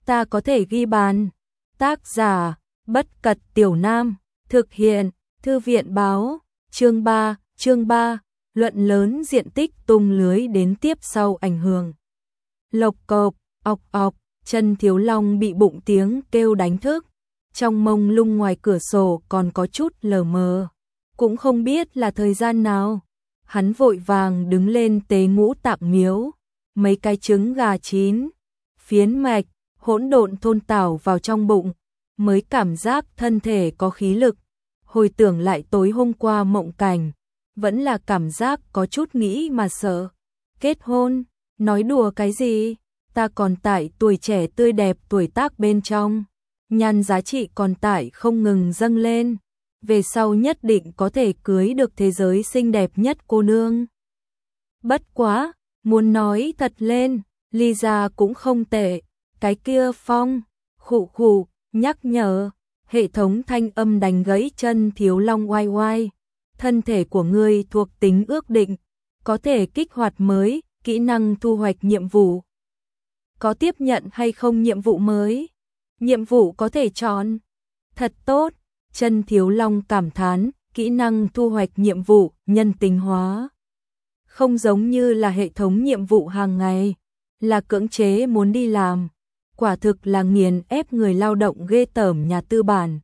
ta có thể ghi bàn. Tác giả, Bất Cật Tiểu Nam, thực hiện, Thư viện báo, chương 3, luận lớn diện tích tung lưới đến tiếp sau ảnh hưởng. Lộc cộp, ọc ọc, Trần Thiếu Long bị bụng tiếng kêu đánh thức, trong mông lung ngoài cửa sổ còn có chút lờ mờ, cũng không biết là thời gian nào. Hắn vội vàng đứng lên tế ngũ tạng miếu, mấy cái trứng gà chín, phiến mạch, hỗn độn thôn tảo vào trong bụng, mới cảm giác thân thể có khí lực. Hồi tưởng lại tối hôm qua mộng cảnh, vẫn là cảm giác có chút nghĩ mà sợ. Kết hôn, nói đùa cái gì, ta còn tại tuổi trẻ tươi đẹp tuổi tác bên trong, nhan giá trị còn tại không ngừng dâng lên, về sau nhất định có thể cưới được thế giới xinh đẹp nhất cô nương. Bất quá, muốn nói thật lên, Lisa cũng không tệ, cái kia Phong, khụ khụ, nhắc nhở, hệ thống thanh âm đánh gãy Trần Thiếu Long oai oai. Thân thể của ngươi thuộc tính ước định, có thể kích hoạt mới, kỹ năng thu hoạch nhiệm vụ. Có tiếp nhận hay không nhiệm vụ mới? Nhiệm vụ có thể chọn. Thật tốt, Trần Thiếu Long cảm thán, kỹ năng thu hoạch nhiệm vụ, nhân tính hóa. Không giống như là hệ thống nhiệm vụ hàng ngày, là cưỡng chế muốn đi làm. Quả thực là nghiền ép người lao động ghê tởm nhà tư bản.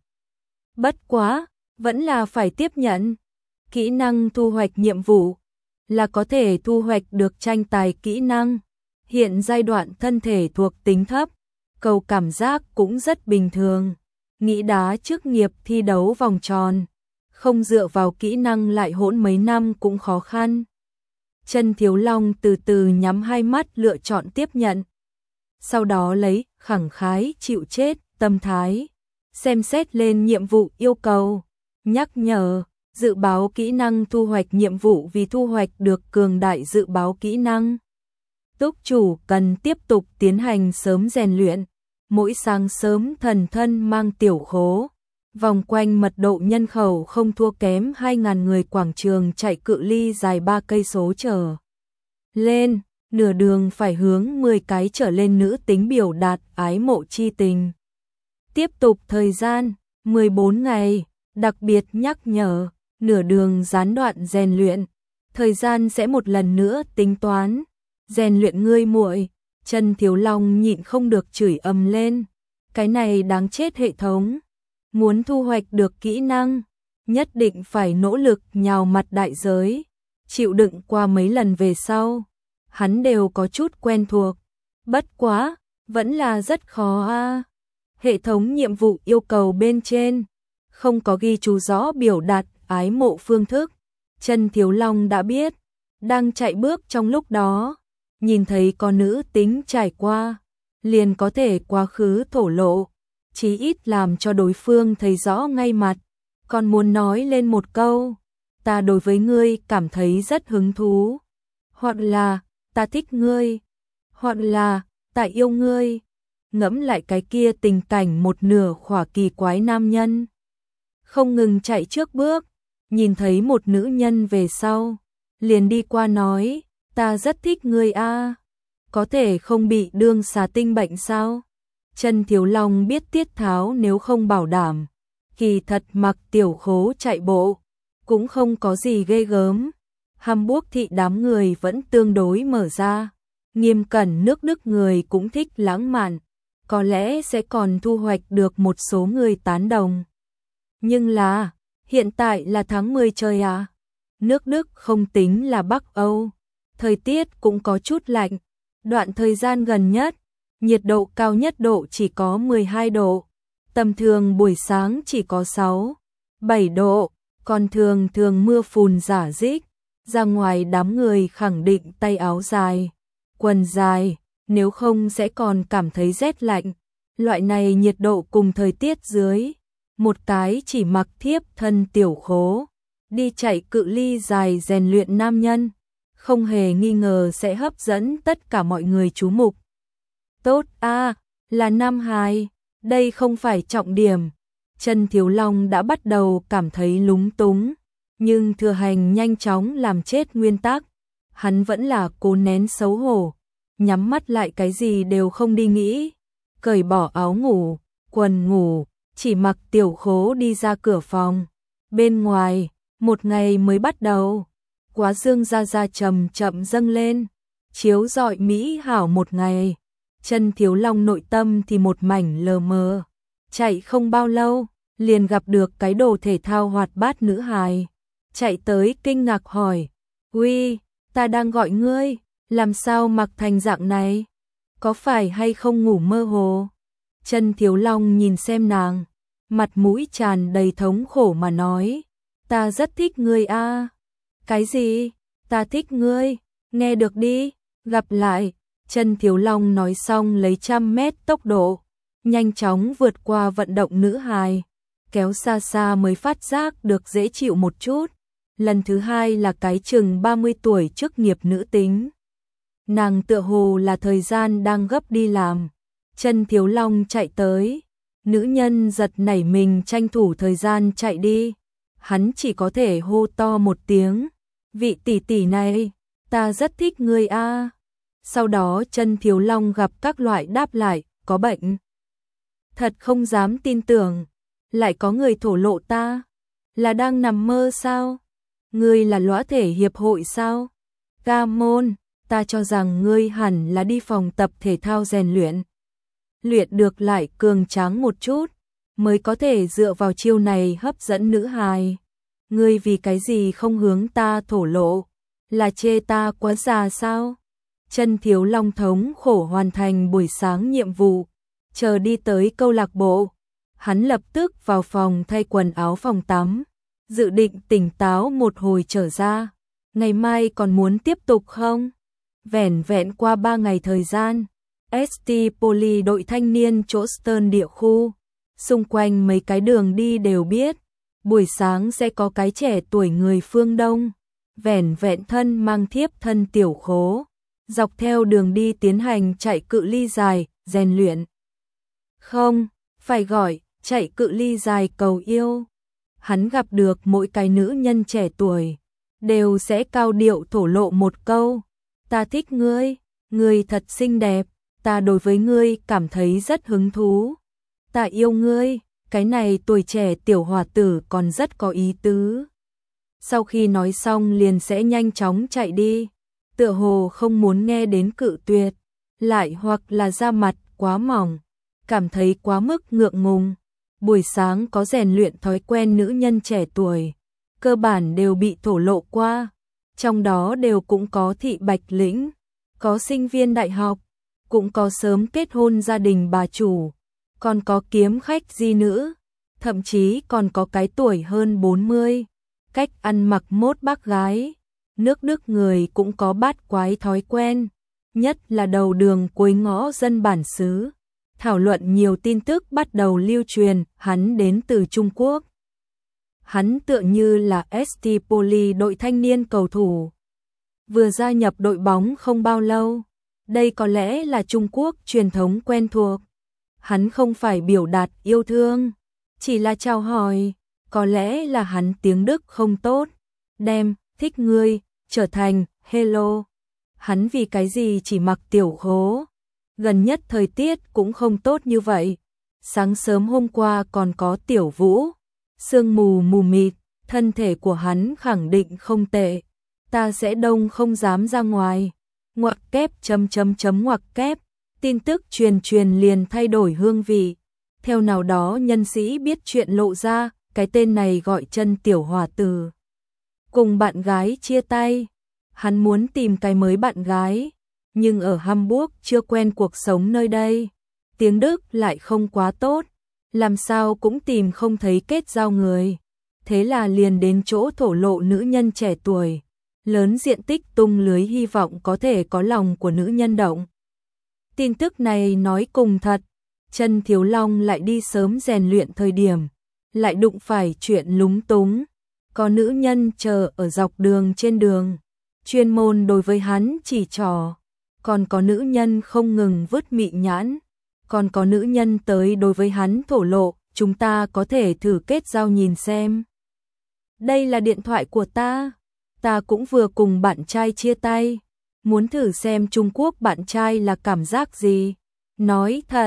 Bất quá, vẫn là phải tiếp nhận. Kỹ năng thu hoạch nhiệm vụ là có thể thu hoạch được tranh tài kỹ năng. Hiện giai đoạn thân thể thuộc tính thấp, cầu cảm giác cũng rất bình thường. Nghĩ đá chức nghiệp thi đấu vòng tròn, không dựa vào kỹ năng lại hỗn mấy năm cũng khó khăn. Trần Thiếu Long từ từ nhắm hai mắt lựa chọn tiếp nhận. Sau đó lấy khẳng khái chịu chết tâm thái, xem xét lên nhiệm vụ yêu cầu, nhắc nhở, dự báo kỹ năng thu hoạch nhiệm vụ vì thu hoạch được cường đại dự báo kỹ năng. Túc chủ cần tiếp tục tiến hành sớm rèn luyện, mỗi sáng sớm thần thân mang tiểu khố, vòng quanh mật độ nhân khẩu không thua kém 2.000 người quảng trường chạy cự ly dài 3 cây số trở lên. Nửa đường phải hướng 10 cái trở lên nữ tính biểu đạt ái mộ chi tình. Tiếp tục thời gian 14 ngày, đặc biệt nhắc nhở, nửa đường gián đoạn rèn luyện, thời gian sẽ một lần nữa tính toán. Rèn luyện ngươi muội. Trần Thiếu Long nhịn không được chửi ầm lên, cái này đáng chết hệ thống. Muốn thu hoạch được kỹ năng, nhất định phải nỗ lực nhào mặt đại giới, chịu đựng qua mấy lần về sau. Hắn đều có chút quen thuộc, bất quá, vẫn là rất khó a. Hệ thống nhiệm vụ yêu cầu bên trên, không có ghi chú rõ biểu đạt ái mộ phương thức. Trần Thiếu Long đã biết, đang chạy bước trong lúc đó, nhìn thấy có nữ tính trải qua, liền có thể quá khứ thổ lộ, chí ít làm cho đối phương thấy rõ ngay mặt, còn muốn nói lên một câu, ta đối với ngươi cảm thấy rất hứng thú, hoặc là ta thích ngươi, hoặc là ta yêu ngươi. Ngẫm lại cái kia tình cảnh một nửa khỏa kỳ quái nam nhân, không ngừng chạy trước bước, nhìn thấy một nữ nhân về sau, liền đi qua nói, ta rất thích ngươi a, có thể không bị đương xà tinh bệnh sao? Trần Thiếu Long biết tiết tháo nếu không bảo đảm, kỳ thật mặc tiểu khố chạy bộ, cũng không có gì ghê gớm. Hamburg thị đám người vẫn tương đối mở ra, nghiêm cẩn nước Đức người cũng thích lãng mạn, có lẽ sẽ còn thu hoạch được một số người tán đồng. Nhưng là, hiện tại là tháng 10 trời à? Nước Đức không tính là Bắc Âu, thời tiết cũng có chút lạnh, đoạn thời gian gần nhất, nhiệt độ cao nhất độ chỉ có 12 độ, tầm thường buổi sáng chỉ có 6, 7 độ, còn thường mưa phùn rả rích. Ra ngoài đám người khẳng định tay áo dài, quần dài, nếu không sẽ còn cảm thấy rét lạnh. Loại này nhiệt độ cùng thời tiết dưới, một cái chỉ mặc thiếp thân tiểu khố, đi chạy cự ly dài rèn luyện nam nhân, không hề nghi ngờ sẽ hấp dẫn tất cả mọi người chú mục. Tốt a, là nam hài, đây không phải trọng điểm. Trần Thiếu Long đã bắt đầu cảm thấy lúng túng. Nhưng thừa hành nhanh chóng làm chết nguyên tắc, hắn vẫn là cố nén xấu hổ, nhắm mắt lại cái gì đều không đi nghĩ. cởi bỏ áo ngủ, quần ngủ, chỉ mặc tiểu khố đi ra cửa phòng. Bên ngoài, một ngày mới bắt đầu, quá dương ra chậm chậm dâng lên, chiếu rọi mỹ hảo một ngày. Chân Thiếu Long nội tâm thì một mảnh lờ mờ, chạy không bao lâu, liền gặp được cái đồ thể thao hoạt bát nữ hài. Chạy tới kinh ngạc hỏi, "Uy, ta đang gọi ngươi, làm sao mặc thành dạng này? Có phải hay không ngủ mơ hồ?" Chân Thiếu Long nhìn xem nàng, mặt mũi tràn đầy thống khổ mà nói, "Ta rất thích ngươi a." "Cái gì? Ta thích ngươi, nghe được đi, gặp lại." Chân Thiếu Long nói xong lấy 100 mét tốc độ, nhanh chóng vượt qua vận động nữ hài, kéo xa xa mới phát giác được dễ chịu một chút. Lần thứ hai là cái chừng 30 tuổi chức nghiệp nữ tính. Nàng tựa hồ là thời gian đang gấp đi làm. Chân Thiếu Long chạy tới, nữ nhân giật nảy mình tranh thủ thời gian chạy đi. Hắn chỉ có thể hô to một tiếng, "Vị tỷ tỷ này, ta rất thích ngươi a." Sau đó Chân Thiếu Long gặp các loại đáp lại, "Có bệnh." Thật không dám tin tưởng, lại có người thổ lộ ta, là đang nằm mơ sao? Ngươi là lõa thể hiệp hội sao? Ca môn, ta cho rằng ngươi hẳn là đi phòng tập thể thao rèn luyện. Luyện được lại cường tráng một chút, mới có thể dựa vào chiêu này hấp dẫn nữ hài. Ngươi vì cái gì không hướng ta thổ lộ? Là chê ta quá già sao? Chân Thiếu Long thống khổ hoàn thành buổi sáng nhiệm vụ, chờ đi tới câu lạc bộ. Hắn lập tức vào phòng thay quần áo phòng tắm, dự định tỉnh táo một hồi trở ra. Ngày mai còn muốn tiếp tục không? Vẻn vẹn qua 3 ngày thời gian, ST Poly đội thanh niên chỗ Stern địa khu, xung quanh mấy cái đường đi đều biết, buổi sáng sẽ có cái trẻ tuổi người phương Đông, vẻn vẹn thân mang thiếp thân tiểu khố, dọc theo đường đi tiến hành chạy cự ly dài, rèn luyện. Không, phải gọi chạy cự ly dài cầu yêu. Hắn gặp được mỗi cái nữ nhân trẻ tuổi, đều sẽ cao điệu thổ lộ một câu, "Ta thích ngươi, ngươi thật xinh đẹp, ta đối với ngươi cảm thấy rất hứng thú, ta yêu ngươi." Cái này tuổi trẻ tiểu hòa tử còn rất có ý tứ. Sau khi nói xong liền sẽ nhanh chóng chạy đi, tựa hồ không muốn nghe đến cự tuyệt, lại hoặc là da mặt quá mỏng, cảm thấy quá mức ngượng ngùng. Buổi sáng có rèn luyện thói quen nữ nhân trẻ tuổi, cơ bản đều bị thổ lộ qua, trong đó đều cũng có thị bạch lĩnh, có sinh viên đại học, cũng có sớm kết hôn gia đình bà chủ, còn có kiếm khách di nữ, thậm chí còn có cái tuổi hơn 40, cách ăn mặc mốt bác gái. Nước Đức người cũng có bát quái thói quen, nhất là đầu đường cuối ngõ dân bản xứ. Thảo luận nhiều tin tức bắt đầu lưu truyền, hắn đến từ Trung Quốc. Hắn tựa như là ST Poly đội thanh niên cầu thủ, vừa gia nhập đội bóng không bao lâu. Đây có lẽ là Trung Quốc truyền thống quen thuộc. Hắn không phải biểu đạt yêu thương, chỉ là chào hỏi. Có lẽ là hắn tiếng Đức không tốt, đem thích ngươi trở thành hello. Hắn vì cái gì chỉ mặc tiểu khố? Gần nhất thời tiết cũng không tốt như vậy. Sáng sớm hôm qua còn có tiểu vũ, sương mù mù mịt, thân thể của hắn khẳng định không tệ. Ta sẽ đông không dám ra ngoài. Ngoặc kép ngoặc kép. Tin tức truyền liền thay đổi hương vị. Theo nào đó nhân sĩ biết chuyện lộ ra, cái tên này gọi Chân tiểu hòa tử. Cùng bạn gái chia tay. Hắn muốn tìm cái mới bạn gái, nhưng ở Hamburg chưa quen cuộc sống nơi đây. Tiếng Đức lại không quá tốt, làm sao cũng tìm không thấy kết giao người. Thế là liền đến chỗ thổ lộ nữ nhân trẻ tuổi, lớn diện tích tung lưới hy vọng có thể có lòng của nữ nhân động. Tin tức này nói cùng thật, Chân Thiếu Long lại đi sớm rèn luyện thời điểm, lại đụng phải chuyện lúng túng. Có nữ nhân chờ ở dọc đường trên đường, chuyên môn đối với hắn chỉ trỏ. Còn có nữ nhân không ngừng vứt mị nhãn. Còn có nữ nhân tới đối với hắn thổ lộ, chúng ta có thể thử kết giao nhìn xem. Đây là điện thoại của ta. Ta cũng vừa cùng bạn trai chia tay. Muốn thử xem Trung Quốc bạn trai là cảm giác gì. Nói thật,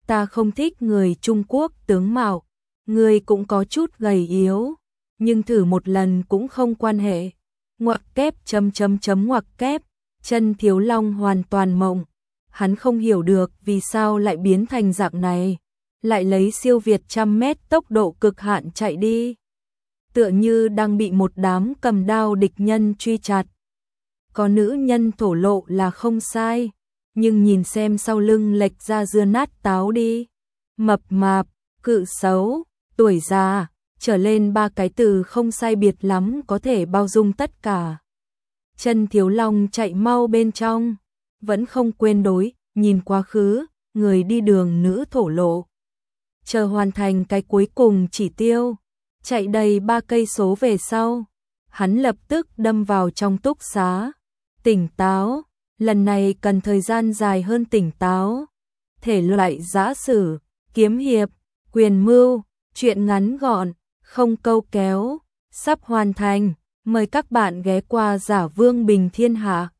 ta không thích người Trung Quốc tướng mạo, người cũng có chút gầy yếu, nhưng thử một lần cũng không quan hệ. Ngoặc kép ngoặc kép, Chân Thiếu Long hoàn toàn mộng. Hắn không hiểu được vì sao lại biến thành dạng này, lại lấy siêu việt 100 mét tốc độ cực hạn chạy đi. Tựa như đang bị một đám cầm đao địch nhân truy chặt. Có nữ nhân thổ lộ là không sai, nhưng nhìn xem sau lưng lệch ra dưa nát táo đi. Mập mạp, cự xấu, tuổi già, trở lên 3 cái từ không sai biệt lắm có thể bao dung tất cả. Chân Thiếu Long chạy mau bên trong, vẫn không quên đối, nhìn quá khứ, người đi đường nữ thổ lộ. Chờ hoàn thành cái cuối cùng chỉ tiêu, chạy đầy 3 cây số về sau, hắn lập tức đâm vào trong túc xá. Tỉnh táo, lần này cần thời gian dài hơn tỉnh táo. Thể loại giã sử, kiếm hiệp, quyền mưu, truyện ngắn gọn, không câu kéo, sắp hoàn thành. Mời các bạn ghé qua Giả Vương Bình Thiên Hạ.